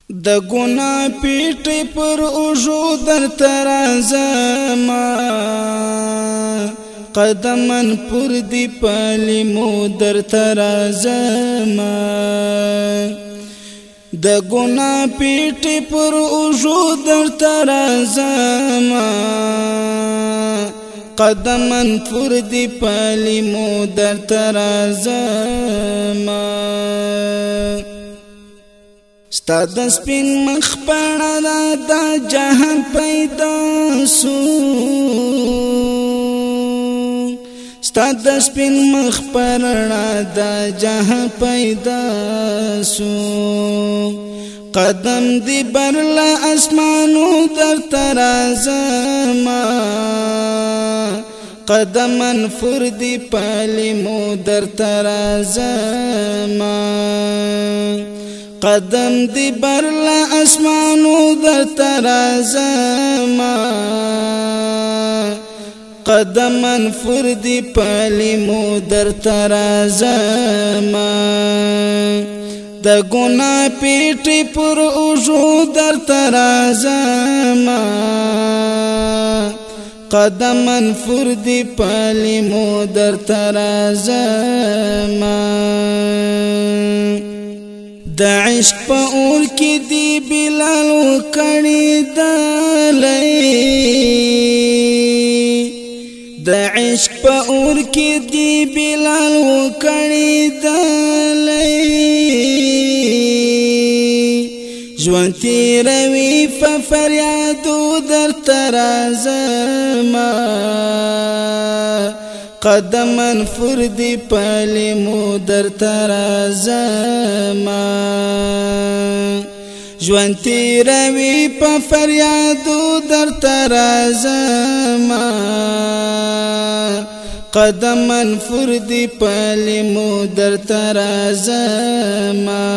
د ګنا پیټي پر اوجو در ترازما قدمن پر دی پالی مو در ترازما د ګنا پیټي پر اوجو در ترازما قدمن پر دی پالی مو در ترازما ستا د سپین مخ پړه دا جهان پیدا سو ستا د سپین مخ پړه دا جهان پیدا سو قدم دی برلا اسمانو در ترازما قدمن فردی پالی مو در ترازما قدم دی برلا اسمانو در ترازما قدمن فردی پالی مو در ترازما د ګنا پیټي پر اوجو در ترازما قدمن فردی پالی مو در ترازما د عشق په اور کې دی بلال وکړی دلای د عشق په اور کې دی بلال وکړی دلای ژوند تیروي په فریادو در ترازما قدمن فردی پالی مو در ترازما ژوند تیروي په فریادو در ترازما قدمن فردی پالی مو در ترازما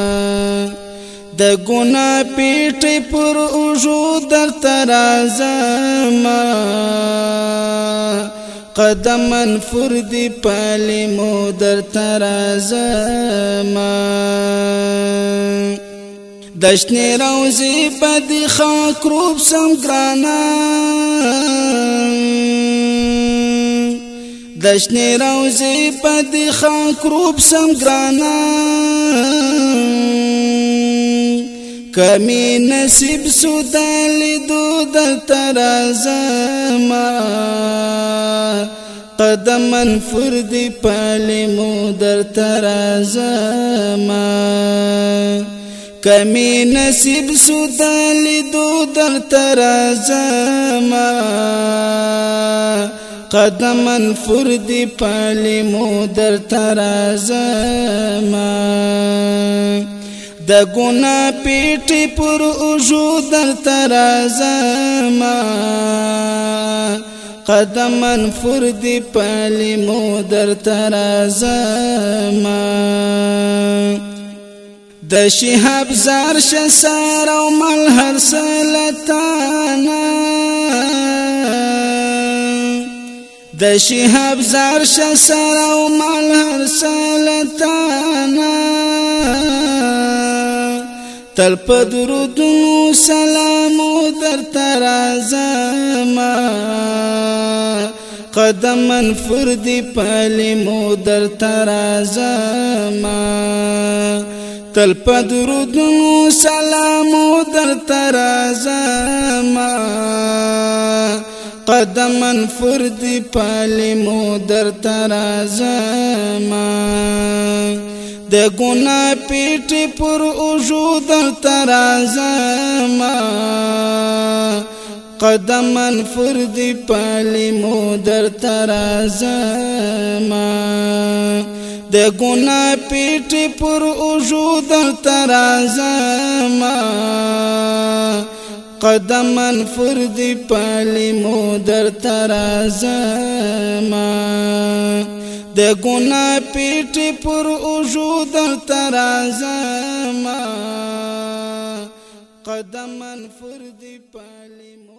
د ګنا پیټي پر اوجو در ترازما قدمن فردی پالی مو در ترازما دشنی روزی بدی خاک روب سم گرانا دشنی روزی بدی خاک روب سم گرانا کمی نصیب سودالی دو در ترازما قدمن فردی پالی مو در ترازما کمی نصیب سودالی دو در ترازما قدمن فردی پالی مو در ترازما د ګنا پیټي پر اوجو در ترازما قدمن فردی پالی مو در ترازما د شهاب زار شسار او ملهر سلطانا د شهاب زار شسار او ملهر سلطانا تل په درودونو سلامو در ترازما قدمن فردی پالی مو در ترازما تل په درودونو سلامو در ترازما قدمن فردی پالی مو در ترازما د ګنا پیټي پر اوجو در ترازما قدمن فردی پالی مو در ترازما د ګنا پیټي پر اوجو در ترازما قدمن فردی پالی مو در ترازما د ګنا پیټي پر اوجو در ترازما قدمن فردی پالی